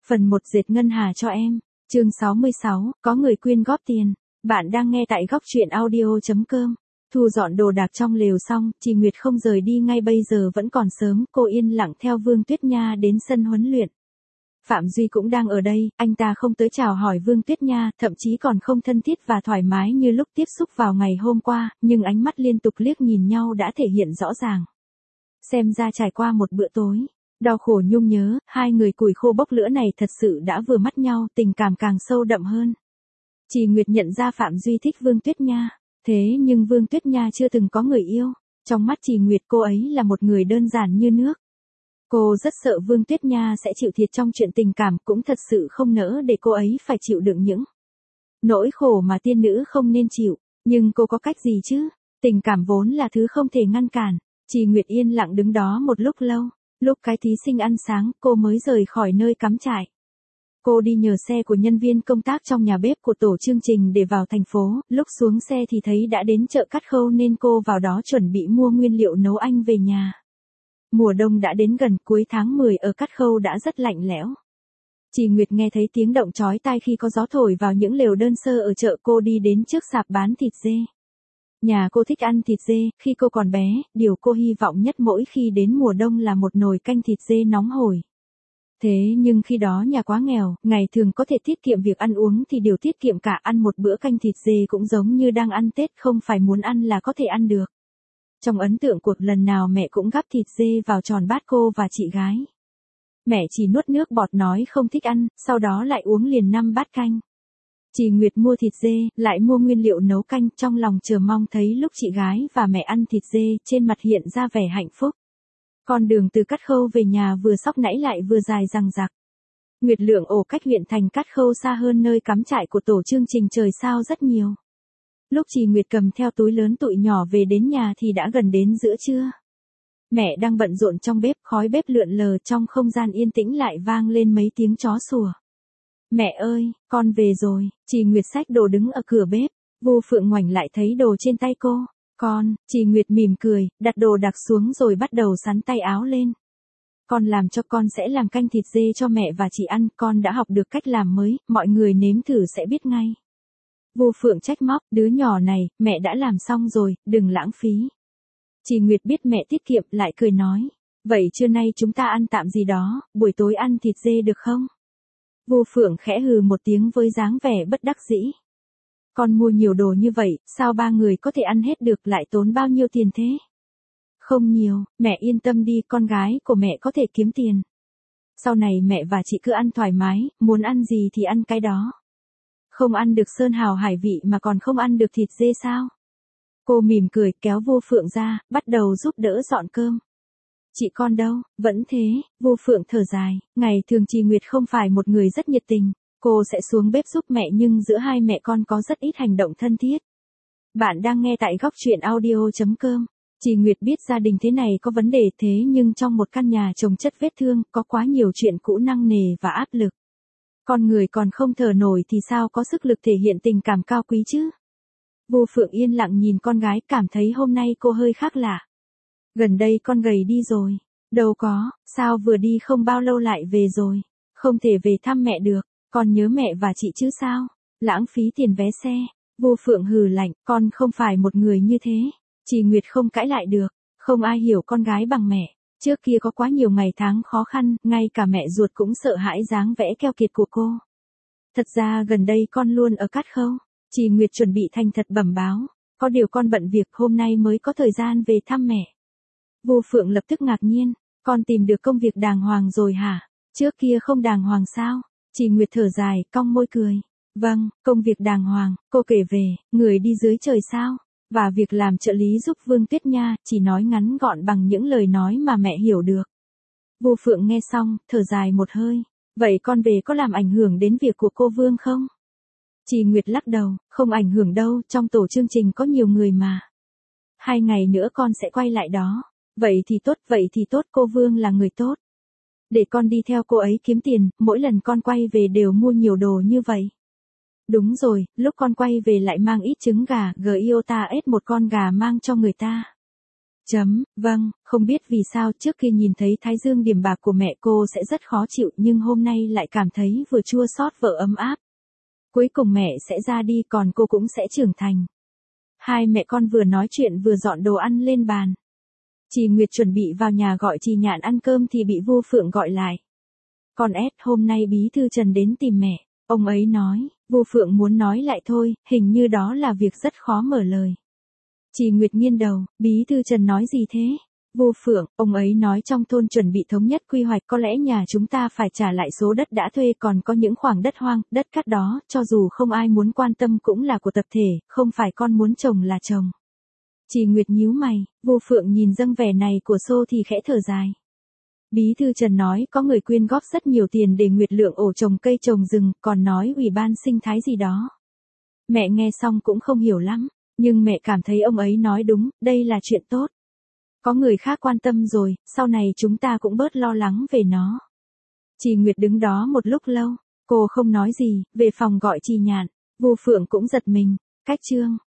Phần 1 dệt ngân hà cho em. Chương 66, có người quyên góp tiền. Bạn đang nghe tại góc truyện audio.com. Thu dọn đồ đạc trong lều xong, chị Nguyệt không rời đi ngay bây giờ vẫn còn sớm, cô yên lặng theo Vương Tuyết Nha đến sân huấn luyện. Phạm Duy cũng đang ở đây, anh ta không tới chào hỏi Vương Tuyết Nha, thậm chí còn không thân thiết và thoải mái như lúc tiếp xúc vào ngày hôm qua, nhưng ánh mắt liên tục liếc nhìn nhau đã thể hiện rõ ràng. Xem ra trải qua một bữa tối đau khổ nhung nhớ, hai người củi khô bốc lửa này thật sự đã vừa mắt nhau, tình cảm càng sâu đậm hơn. Chị Nguyệt nhận ra Phạm Duy thích Vương Tuyết Nha, thế nhưng Vương Tuyết Nha chưa từng có người yêu. Trong mắt chị Nguyệt cô ấy là một người đơn giản như nước. Cô rất sợ Vương Tuyết Nha sẽ chịu thiệt trong chuyện tình cảm, cũng thật sự không nỡ để cô ấy phải chịu đựng những nỗi khổ mà tiên nữ không nên chịu. Nhưng cô có cách gì chứ? Tình cảm vốn là thứ không thể ngăn cản. Chị Nguyệt yên lặng đứng đó một lúc lâu. Lúc cái thí sinh ăn sáng, cô mới rời khỏi nơi cắm trại. Cô đi nhờ xe của nhân viên công tác trong nhà bếp của tổ chương trình để vào thành phố, lúc xuống xe thì thấy đã đến chợ Cát Khâu nên cô vào đó chuẩn bị mua nguyên liệu nấu ăn về nhà. Mùa đông đã đến gần, cuối tháng 10 ở Cát Khâu đã rất lạnh lẽo. Chị Nguyệt nghe thấy tiếng động chói tai khi có gió thổi vào những lều đơn sơ ở chợ, cô đi đến trước sạp bán thịt dê. Nhà cô thích ăn thịt dê, khi cô còn bé, điều cô hy vọng nhất mỗi khi đến mùa đông là một nồi canh thịt dê nóng hổi. Thế nhưng khi đó nhà quá nghèo, ngày thường có thể tiết kiệm việc ăn uống thì điều tiết kiệm cả ăn một bữa canh thịt dê cũng giống như đang ăn Tết, không phải muốn ăn là có thể ăn được. Trong ấn tượng cuộc lần nào mẹ cũng gắp thịt dê vào tròn bát cô và chị gái. Mẹ chỉ nuốt nước bọt nói không thích ăn, sau đó lại uống liền 5 bát canh. Chị Nguyệt mua thịt dê, lại mua nguyên liệu nấu canh, trong lòng chờ mong thấy lúc chị gái và mẹ ăn thịt dê, trên mặt hiện ra vẻ hạnh phúc. Con đường từ Cát Khâu về nhà vừa sóc nãy lại vừa dài dằng dặc. Nguyệt Lượng ổ cách huyện thành Cát Khâu xa hơn nơi cắm trại của tổ chương trình trời sao rất nhiều. Lúc chị Nguyệt cầm theo túi lớn tụi nhỏ về đến nhà thì đã gần đến giữa trưa. Mẹ đang bận rộn trong bếp, khói bếp lượn lờ, trong không gian yên tĩnh lại vang lên mấy tiếng chó sủa. Mẹ ơi, con về rồi. Chị Nguyệt xách đồ đứng ở cửa bếp. Vu Phượng ngoảnh lại thấy đồ trên tay cô. Con, chị Nguyệt mỉm cười, đặt đồ đạc xuống rồi bắt đầu xắn tay áo lên. Con làm cho, con sẽ làm canh thịt dê cho mẹ và chị ăn, con đã học được cách làm mới, mọi người nếm thử sẽ biết ngay. Vu Phượng trách móc, đứa nhỏ này, mẹ đã làm xong rồi, đừng lãng phí. Chị Nguyệt biết mẹ tiết kiệm lại cười nói. Vậy trưa nay chúng ta ăn tạm gì đó, buổi tối ăn thịt dê được không? Vu Phượng khẽ hừ một tiếng với dáng vẻ bất đắc dĩ. Con mua nhiều đồ như vậy, sao 3 người có thể ăn hết được, lại tốn bao nhiêu tiền thế? Không nhiều, mẹ yên tâm đi, con gái của mẹ có thể kiếm tiền. Sau này mẹ và chị cứ ăn thoải mái, muốn ăn gì thì ăn cái đó. Không ăn được sơn hào hải vị mà còn không ăn được thịt dê sao? Cô mỉm cười kéo Vu Phượng ra, bắt đầu giúp đỡ dọn cơm. Chị con đâu, vẫn thế. Vu Phượng thở dài, ngày thường chị Nguyệt không phải một người rất nhiệt tình, cô sẽ xuống bếp giúp mẹ nhưng giữa hai mẹ con có rất ít hành động thân thiết. Bạn đang nghe tại góc truyện audio.com. Chị Nguyệt biết gia đình thế này có vấn đề, thế nhưng trong một căn nhà chồng chất vết thương, có quá nhiều chuyện cũ nặng nề và áp lực. Con người còn không thở nổi thì sao có sức lực thể hiện tình cảm cao quý chứ? Vu Phượng yên lặng nhìn con gái, cảm thấy hôm nay cô hơi khác lạ. Gần đây con gầy đi rồi. Đâu có, sao vừa đi không bao lâu lại về rồi. Không thể về thăm mẹ được, con nhớ mẹ và chị chứ sao? Lãng phí tiền vé xe. Vu Phượng hừ lạnh, con không phải một người như thế. Chị Nguyệt không cãi lại được, không ai hiểu con gái bằng mẹ. Trước kia có quá nhiều ngày tháng khó khăn, ngay cả mẹ ruột cũng sợ hãi dáng vẻ keo kiệt của cô. Thật ra gần đây con luôn ở Cát Khâu. Chị Nguyệt chuẩn bị thành thật bẩm báo. Có điều con bận việc, hôm nay mới có thời gian về thăm mẹ. Vu Phượng lập tức ngạc nhiên. Con tìm được công việc đàng hoàng rồi hả? Trước kia không đàng hoàng sao? Chị Nguyệt thở dài, cong môi cười. Vâng, công việc đàng hoàng. Cô kể về, người đi dưới trời sao? Và việc làm trợ lý giúp Vương Tuyết Nha, chỉ nói ngắn gọn bằng những lời nói mà mẹ hiểu được. Vu Phượng nghe xong, thở dài một hơi. Vậy con về có làm ảnh hưởng đến việc của cô Vương không? Chị Nguyệt lắc đầu, không ảnh hưởng đâu, trong tổ chương trình có nhiều người mà. 2 ngày nữa con sẽ quay lại đó. Vậy thì tốt, cô Vương là người tốt. Để con đi theo cô ấy kiếm tiền, mỗi lần con quay về đều mua nhiều đồ như vậy. Đúng rồi, lúc con quay về lại mang ít trứng gà, Giota ết một con gà mang cho người ta. Vâng, không biết vì sao trước khi nhìn thấy thái dương điểm bạc của mẹ cô sẽ rất khó chịu nhưng hôm nay lại cảm thấy vừa chua xót vừa ấm áp. Cuối cùng mẹ sẽ ra đi còn cô cũng sẽ trưởng thành. Hai mẹ con vừa nói chuyện vừa dọn đồ ăn lên bàn. Chị Nguyệt chuẩn bị vào nhà gọi chị Nhạn ăn cơm thì bị Vu Phượng gọi lại. Con hôm nay bí thư Trần đến tìm mẹ, ông ấy nói, Vu Phượng muốn nói lại thôi, hình như đó là việc rất khó mở lời. Chị Nguyệt nghiêng đầu, bí thư Trần nói gì thế? Vu Phượng, ông ấy nói trong thôn chuẩn bị thống nhất quy hoạch có lẽ nhà chúng ta phải trả lại số đất đã thuê còn có những khoảng đất hoang, đất cát đó, cho dù không ai muốn quan tâm cũng là của tập thể, không phải con muốn trồng là trồng. Chị Nguyệt nhíu mày, Vu Phượng nhìn dâng vẻ này của Xô thì khẽ thở dài. Bí thư Trần nói có người quyên góp rất nhiều tiền để Nguyệt Lượng ổ trồng cây trồng rừng, còn nói ủy ban sinh thái gì đó. Mẹ nghe xong cũng không hiểu lắm, nhưng mẹ cảm thấy ông ấy nói đúng, đây là chuyện tốt. Có người khác quan tâm rồi, sau này chúng ta cũng bớt lo lắng về nó. Chị Nguyệt đứng đó một lúc lâu, cô không nói gì, về phòng gọi chị Nhạn, Vu Phượng cũng giật mình, cách chương.